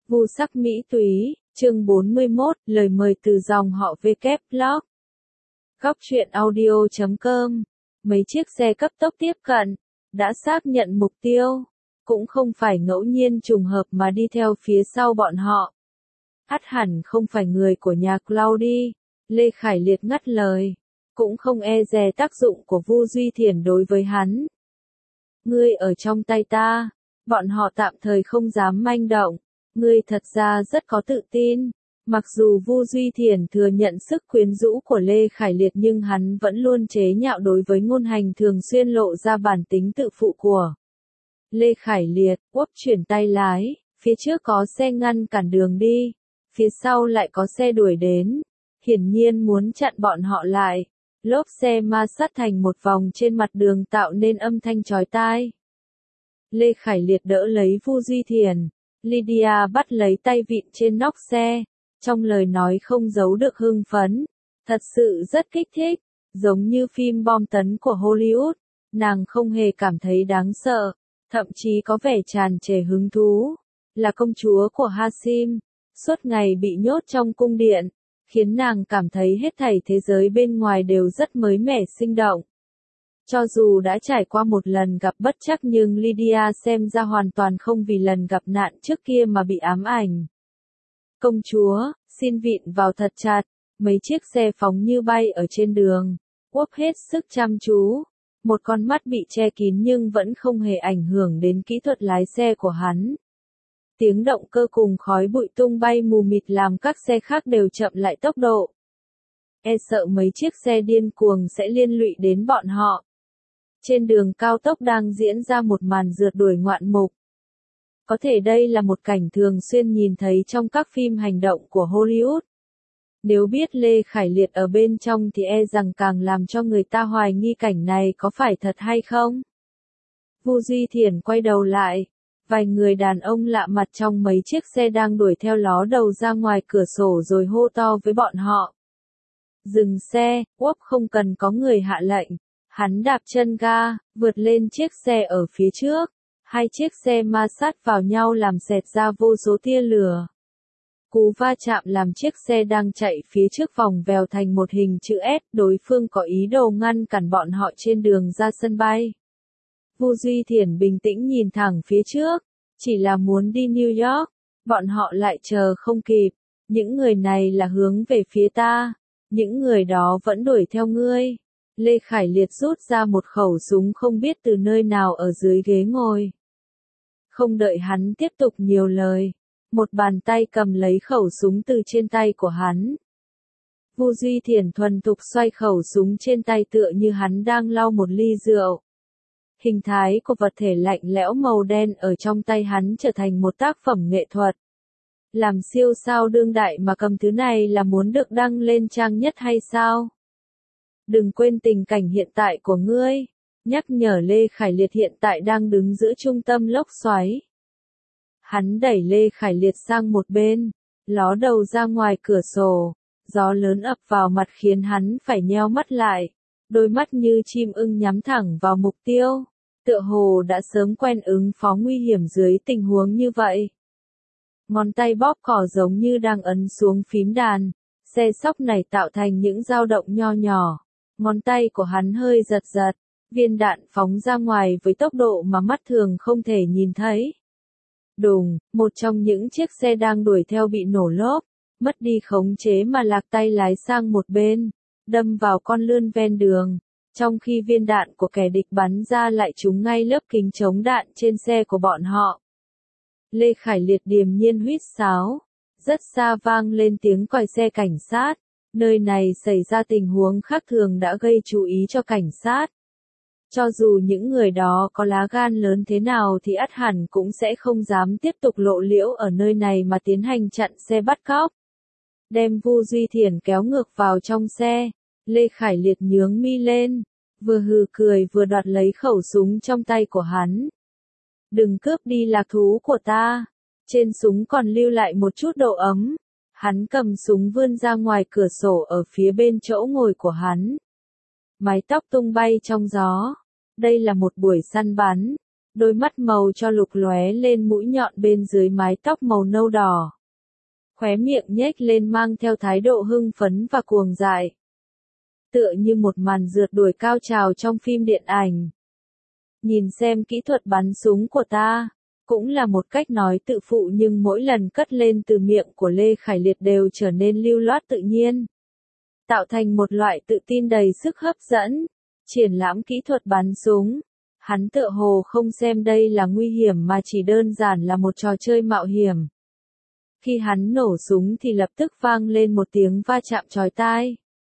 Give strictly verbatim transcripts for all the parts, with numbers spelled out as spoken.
Vu sắc mỹ túy, chương bốn mươi mốt, lời mời từ dòng họ Vblog. Góc truyện audio chấm com. Mấy chiếc xe cấp tốc tiếp cận, đã xác nhận mục tiêu, cũng không phải ngẫu nhiên trùng hợp mà đi theo phía sau bọn họ. Ắt hẳn không phải người của nhà Claudy, Lê Khải Liệt ngắt lời, cũng không e dè tác dụng của Vu Duy Thiển đối với hắn. Ngươi ở trong tay ta, bọn họ tạm thời không dám manh động. Ngươi thật ra rất có tự tin, mặc dù Vu Duy Thiển thừa nhận sức quyến rũ của Lê Khải Liệt nhưng hắn vẫn luôn chế nhạo đối với ngôn hành thường xuyên lộ ra bản tính tự phụ của Lê Khải Liệt. Úp chuyển tay lái, phía trước có xe ngăn cản đường đi, phía sau lại có xe đuổi đến, hiển nhiên muốn chặn bọn họ lại. Lốp xe ma sát thành một vòng trên mặt đường tạo nên âm thanh chói tai. Lê Khải Liệt đỡ lấy Vu Duy Thiển. Lydia bắt lấy tay vịn trên nóc xe, trong lời nói không giấu được hưng phấn, thật sự rất kích thích, giống như phim bom tấn của Hollywood, nàng không hề cảm thấy đáng sợ, thậm chí có vẻ tràn trề hứng thú, là công chúa của Hashim, suốt ngày bị nhốt trong cung điện, khiến nàng cảm thấy hết thảy thế giới bên ngoài đều rất mới mẻ sinh động. Cho dù đã trải qua một lần gặp bất trắc nhưng Lydia xem ra hoàn toàn không vì lần gặp nạn trước kia mà bị ám ảnh. Công chúa, xin vịn vào thật chặt, mấy chiếc xe phóng như bay ở trên đường, Úp hết sức chăm chú, một con mắt bị che kín nhưng vẫn không hề ảnh hưởng đến kỹ thuật lái xe của hắn. Tiếng động cơ cùng khói bụi tung bay mù mịt làm các xe khác đều chậm lại tốc độ. E sợ mấy chiếc xe điên cuồng sẽ liên lụy đến bọn họ. Trên đường cao tốc đang diễn ra một màn rượt đuổi ngoạn mục. Có thể đây là một cảnh thường xuyên nhìn thấy trong các phim hành động của Hollywood. Nếu biết Lê Khải Liệt ở bên trong thì e rằng càng làm cho người ta hoài nghi cảnh này có phải thật hay không. Vu Duy Thiển quay đầu lại, vài người đàn ông lạ mặt trong mấy chiếc xe đang đuổi theo ló đầu ra ngoài cửa sổ rồi hô to với bọn họ. Dừng xe, Úp không cần có người hạ lệnh. Hắn đạp chân ga, vượt lên chiếc xe ở phía trước. Hai chiếc xe ma sát vào nhau làm xẹt ra vô số tia lửa. Cú va chạm làm chiếc xe đang chạy phía trước vòng vèo thành một hình chữ S, đối phương có ý đồ ngăn cản bọn họ trên đường ra sân bay. Vu Duy Thiển bình tĩnh nhìn thẳng phía trước, chỉ là muốn đi New York, bọn họ lại chờ không kịp. Những người này là hướng về phía ta, những người đó vẫn đuổi theo ngươi. Lê Khải Liệt rút ra một khẩu súng không biết từ nơi nào ở dưới ghế ngồi. Không đợi hắn tiếp tục nhiều lời, một bàn tay cầm lấy khẩu súng từ trên tay của hắn. Vu Duy Thiển thuần thục xoay khẩu súng trên tay tựa như hắn đang lau một ly rượu. Hình thái của vật thể lạnh lẽo màu đen ở trong tay hắn trở thành một tác phẩm nghệ thuật. Làm siêu sao đương đại mà cầm thứ này là muốn được đăng lên trang nhất hay sao? Đừng quên tình cảnh hiện tại của ngươi, nhắc nhở Lê Khải Liệt hiện tại đang đứng giữa trung tâm lốc xoáy. Hắn đẩy Lê Khải Liệt sang một bên, ló đầu ra ngoài cửa sổ, gió lớn ập vào mặt khiến hắn phải nheo mắt lại, đôi mắt như chim ưng nhắm thẳng vào mục tiêu, tựa hồ đã sớm quen ứng phó nguy hiểm dưới tình huống như vậy. Ngón tay bóp cò giống như đang ấn xuống phím đàn, xe sóc này tạo thành những dao động nho nhỏ. Ngón tay của hắn hơi giật giật, viên đạn phóng ra ngoài với tốc độ mà mắt thường không thể nhìn thấy. Đùng, một trong những chiếc xe đang đuổi theo bị nổ lốp, mất đi khống chế mà lạc tay lái sang một bên, đâm vào con lươn ven đường, trong khi viên đạn của kẻ địch bắn ra lại trúng ngay lớp kính chống đạn trên xe của bọn họ. Lê Khải Liệt điềm nhiên huýt sáo, rất xa vang lên tiếng còi xe cảnh sát. Nơi này xảy ra tình huống khác thường đã gây chú ý cho cảnh sát. Cho dù những người đó có lá gan lớn thế nào thì ắt hẳn cũng sẽ không dám tiếp tục lộ liễu ở nơi này mà tiến hành chặn xe bắt cóc. Đem Vu Duy Thiển kéo ngược vào trong xe, Lê Khải Liệt nhướng mi lên, vừa hừ cười vừa đoạt lấy khẩu súng trong tay của hắn. Đừng cướp đi lạc thú của ta, trên súng còn lưu lại một chút độ ấm. Hắn cầm súng vươn ra ngoài cửa sổ ở phía bên chỗ ngồi của hắn. Mái tóc tung bay trong gió. Đây là một buổi săn bắn. đôi mắt màu cho lục lóe lên mũi nhọn bên dưới mái tóc màu nâu đỏ. Khóe miệng nhếch lên mang theo thái độ hưng phấn và cuồng dại. Tựa như một màn rượt đuổi cao trào trong phim điện ảnh. Nhìn xem kỹ thuật bắn súng của ta, cũng là một cách nói tự phụ nhưng mỗi lần cất lên từ miệng của Lê Khải Liệt đều trở nên lưu loát tự nhiên. Tạo thành một loại tự tin đầy sức hấp dẫn, triển lãm kỹ thuật bắn súng. Hắn tựa hồ không xem đây là nguy hiểm mà chỉ đơn giản là một trò chơi mạo hiểm. Khi hắn nổ súng thì lập tức vang lên một tiếng va chạm chói tai.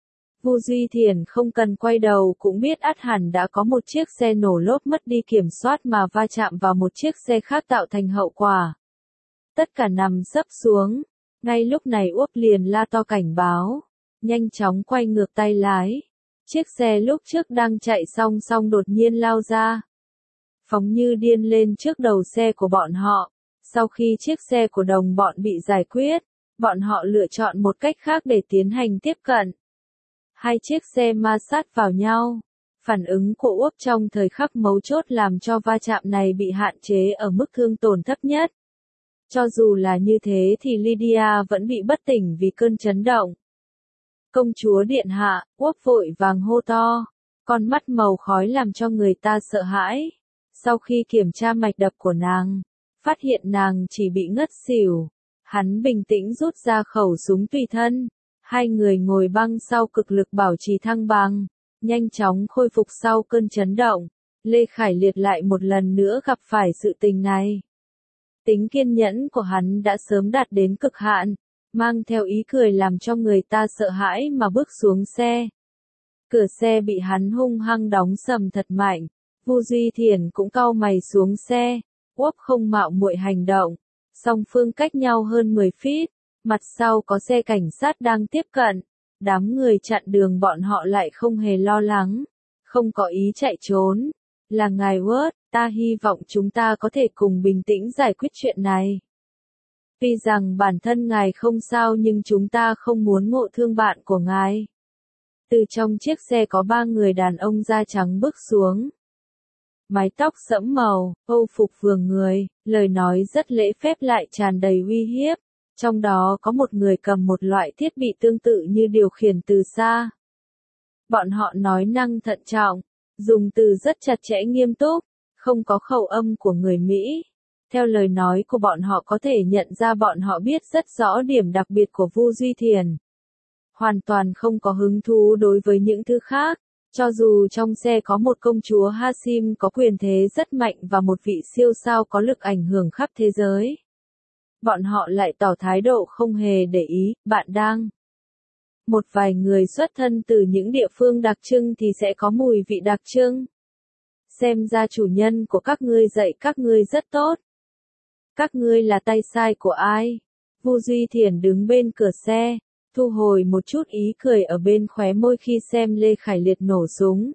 Vu Duy Thiền không cần quay đầu cũng biết ắt hẳn đã có một chiếc xe nổ lốp mất đi kiểm soát mà va chạm vào một chiếc xe khác tạo thành hậu quả. Tất cả nằm sấp xuống. Ngay lúc này Uốc liền la to cảnh báo. Nhanh chóng quay ngược tay lái. Chiếc xe lúc trước đang chạy song song đột nhiên lao ra. Phóng như điên lên trước đầu xe của bọn họ. Sau khi chiếc xe của đồng bọn bị giải quyết, bọn họ lựa chọn một cách khác để tiến hành tiếp cận. Hai chiếc xe ma sát vào nhau. Phản ứng của Uốc trong thời khắc mấu chốt làm cho va chạm này bị hạn chế ở mức thương tổn thấp nhất. Cho dù là như thế thì Lydia vẫn bị bất tỉnh vì cơn chấn động. Công chúa điện hạ, Uốc vội vàng hô to, con mắt màu khói làm cho người ta sợ hãi. Sau khi kiểm tra mạch đập của nàng, phát hiện nàng chỉ bị ngất xỉu. Hắn bình tĩnh rút ra khẩu súng tùy thân. Hai người ngồi băng sau cực lực bảo trì thăng bằng, nhanh chóng khôi phục sau cơn chấn động. Lê Khải Liệt lại một lần nữa gặp phải sự tình này. Tính kiên nhẫn của hắn đã sớm đạt đến cực hạn, mang theo ý cười làm cho người ta sợ hãi mà bước xuống xe. Cửa xe bị hắn hung hăng đóng sầm thật mạnh, Vu Duy Thiền cũng cau mày xuống xe, Uốc không mạo muội hành động, song phương cách nhau hơn mười feet. Mặt sau có xe cảnh sát đang tiếp cận, đám người chặn đường bọn họ lại không hề lo lắng, không có ý chạy trốn. Là ngài Word, ta hy vọng chúng ta có thể cùng bình tĩnh giải quyết chuyện này. Tuy rằng bản thân ngài không sao nhưng chúng ta không muốn ngộ thương bạn của ngài. Từ trong chiếc xe có ba người đàn ông da trắng bước xuống. Mái tóc sẫm màu, âu phục vừa người, lời nói rất lễ phép lại tràn đầy uy hiếp. Trong đó có một người cầm một loại thiết bị tương tự như điều khiển từ xa. Bọn họ nói năng thận trọng, dùng từ rất chặt chẽ nghiêm túc, không có khẩu âm của người Mỹ. Theo lời nói của bọn họ có thể nhận ra bọn họ biết rất rõ điểm đặc biệt của Vu Duy Thiền. Hoàn toàn không có hứng thú đối với những thứ khác, cho dù trong xe có một công chúa Hasim có quyền thế rất mạnh và một vị siêu sao có lực ảnh hưởng khắp thế giới. Bọn họ lại tỏ thái độ không hề để ý, bạn đang. Một vài người xuất thân từ những địa phương đặc trưng thì sẽ có mùi vị đặc trưng. Xem ra chủ nhân của các ngươi dạy các ngươi rất tốt. Các ngươi là tay sai của ai? Vu Duy Thiền đứng bên cửa xe, thu hồi một chút ý cười ở bên khóe môi khi xem Lê Khải Liệt nổ súng.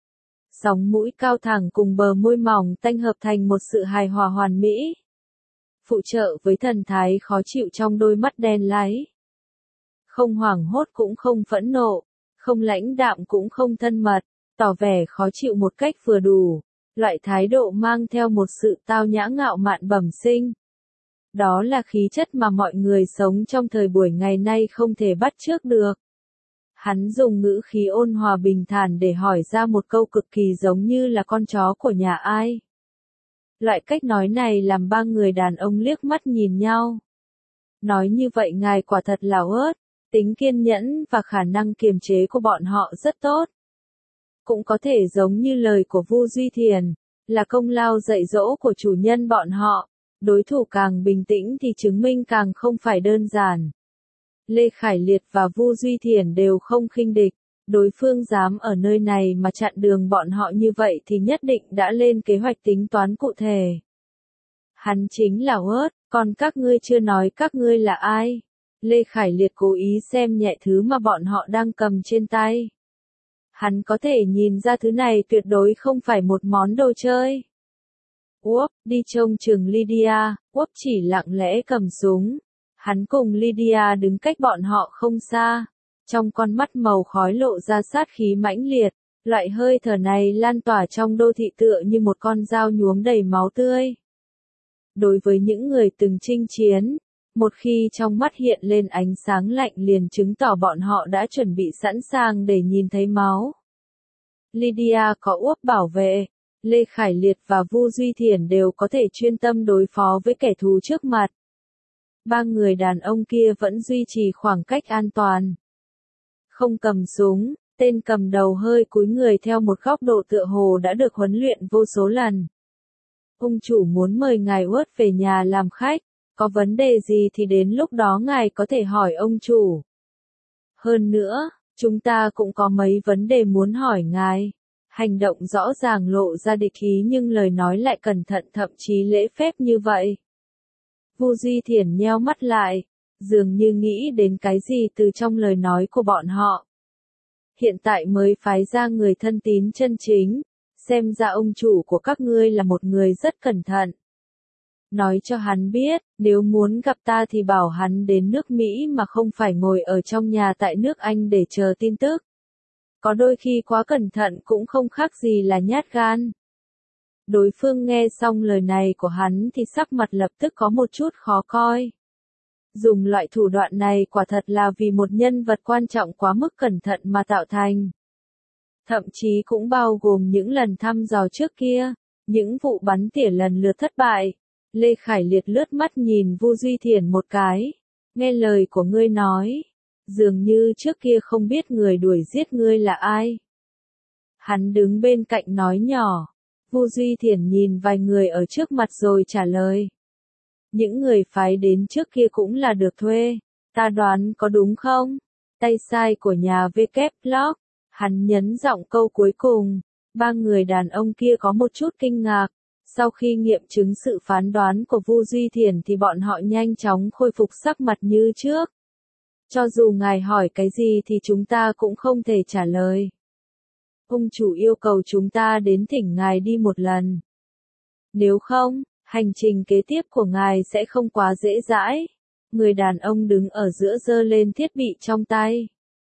Sóng mũi cao thẳng cùng bờ môi mỏng tanh hợp thành một sự hài hòa hoàn mỹ. Phụ trợ với thần thái khó chịu trong đôi mắt đen láy. Không hoảng hốt cũng không phẫn nộ, không lãnh đạm cũng không thân mật, tỏ vẻ khó chịu một cách vừa đủ, loại thái độ mang theo một sự tao nhã ngạo mạn bẩm sinh. Đó là khí chất mà mọi người sống trong thời buổi ngày nay không thể bắt chước được. Hắn dùng ngữ khí ôn hòa bình thản để hỏi ra một câu cực kỳ giống như là con chó của nhà ai. Loại cách nói này làm ba người đàn ông liếc mắt nhìn nhau. Nói như vậy ngài quả thật là ớt, tính kiên nhẫn và khả năng kiềm chế của bọn họ rất tốt. Cũng có thể giống như lời của Vu Duy Thiền, là công lao dạy dỗ của chủ nhân bọn họ, đối thủ càng bình tĩnh thì chứng minh càng không phải đơn giản. Lê Khải Liệt và Vu Duy Thiền đều không khinh địch, đối phương dám ở nơi này mà chặn đường bọn họ như vậy thì nhất định đã lên kế hoạch tính toán cụ thể. Hắn chính là ớt, còn các ngươi chưa nói các ngươi là ai. Lê Khải Liệt cố ý xem nhẹ thứ mà bọn họ đang cầm trên tay. Hắn có thể nhìn ra thứ này tuyệt đối không phải một món đồ chơi. Uốc, đi trông chừng Lydia, Uốc chỉ lặng lẽ cầm súng. Hắn cùng Lydia đứng cách bọn họ không xa. Trong con mắt màu khói lộ ra sát khí mãnh liệt, Loại hơi thở này lan tỏa trong đô thị tựa như một con dao nhuốm đầy máu tươi. Đối với những người từng chinh chiến, một khi trong mắt hiện lên ánh sáng lạnh liền chứng tỏ bọn họ đã chuẩn bị sẵn sàng để nhìn thấy máu. Lydia có úp bảo vệ, Lê Khải Liệt và Vu Duy Thiển đều có thể chuyên tâm đối phó với kẻ thù trước mặt. Ba người đàn ông kia vẫn duy trì khoảng cách an toàn. Không cầm súng, tên cầm đầu hơi cúi người theo một góc độ tựa hồ đã được huấn luyện vô số lần. Ông chủ muốn mời ngài Uất về nhà làm khách, có vấn đề gì thì đến lúc đó ngài có thể hỏi ông chủ. Hơn nữa, chúng ta cũng có mấy vấn đề muốn hỏi ngài. Hành động rõ ràng lộ ra địch ý nhưng lời nói lại cẩn thận thậm chí lễ phép như vậy. Vu Duy Thiển nheo mắt lại, dường như nghĩ đến cái gì từ trong lời nói của bọn họ. Hiện tại mới phái ra người thân tín chân chính, xem ra ông chủ của các ngươi là một người rất cẩn thận. Nói cho hắn biết, nếu muốn gặp ta thì bảo hắn đến nước Mỹ mà không phải ngồi ở trong nhà tại nước Anh để chờ tin tức. Có đôi khi quá cẩn thận cũng không khác gì là nhát gan. Đối phương nghe xong lời này của hắn thì sắc mặt lập tức có một chút khó coi. Dùng loại thủ đoạn này quả thật là vì một nhân vật quan trọng quá mức cẩn thận mà tạo thành. Thậm chí cũng bao gồm những lần thăm dò trước kia, những vụ bắn tỉa lần lượt thất bại. Lê Khải Liệt lướt mắt nhìn Vu Duy Thiển một cái. Nghe lời của ngươi nói, dường như trước kia không biết người đuổi giết ngươi là ai. Hắn đứng bên cạnh nói nhỏ. Vu Duy Thiển nhìn vài người ở trước mặt rồi trả lời. Những người phái đến trước kia cũng là được thuê. Ta đoán có đúng không? Tay sai của nhà vê kép Blog. Hắn nhấn giọng câu cuối cùng. Ba người đàn ông kia có một chút kinh ngạc. Sau khi nghiệm chứng sự phán đoán của Vu Duy Thiển thì bọn họ nhanh chóng khôi phục sắc mặt như trước. Cho dù ngài hỏi cái gì thì chúng ta cũng không thể trả lời. Ông chủ yêu cầu chúng ta đến thỉnh ngài đi một lần. Nếu không, hành trình kế tiếp của ngài sẽ không quá dễ dãi. Người đàn ông đứng ở giữa giơ lên thiết bị trong tay.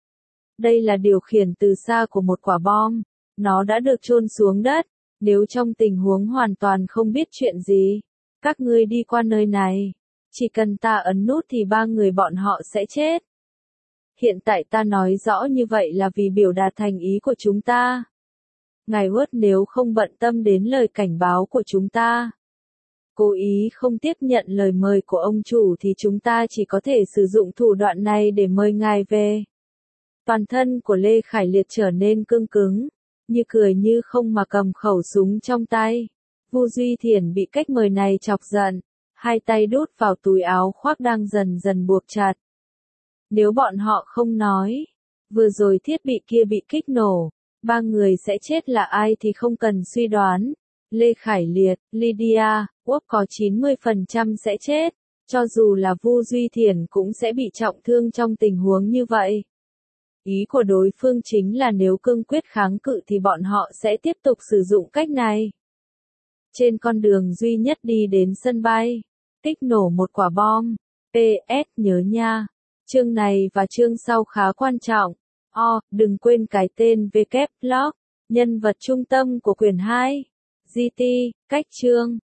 Đây là điều khiển từ xa của một quả bom. Nó đã được chôn xuống đất. Nếu trong tình huống hoàn toàn không biết chuyện gì, các ngươi đi qua nơi này, chỉ cần ta ấn nút thì ba người bọn họ sẽ chết. Hiện tại ta nói rõ như vậy là vì biểu đạt thành ý của chúng ta. Ngài Wood nếu không bận tâm đến lời cảnh báo của chúng ta, cố ý không tiếp nhận lời mời của ông chủ thì chúng ta chỉ có thể sử dụng thủ đoạn này để mời ngài về. Toàn thân của Lê Khải Liệt trở nên cương cứng, như cười như không mà cầm khẩu súng trong tay. Vu Duy Thiển bị cách mời này chọc giận, hai tay đút vào túi áo khoác đang dần dần buộc chặt. Nếu bọn họ không nói, vừa rồi thiết bị kia bị kích nổ, ba người sẽ chết là ai thì không cần suy đoán. Lê Khải Liệt, Lydia, Quốc có chín mươi phần trăm sẽ chết, cho dù là Vu Duy Thiển cũng sẽ bị trọng thương trong tình huống như vậy. Ý của đối phương chính là nếu cương quyết kháng cự thì bọn họ sẽ tiếp tục sử dụng cách này. Trên con đường duy nhất đi đến sân bay, kích nổ một quả bom. pê ét nhớ nha. Chương này và chương sau khá quan trọng. O, đừng quên cái tên vê kép Blog, nhân vật trung tâm của quyển hai. giê tê, cách chương.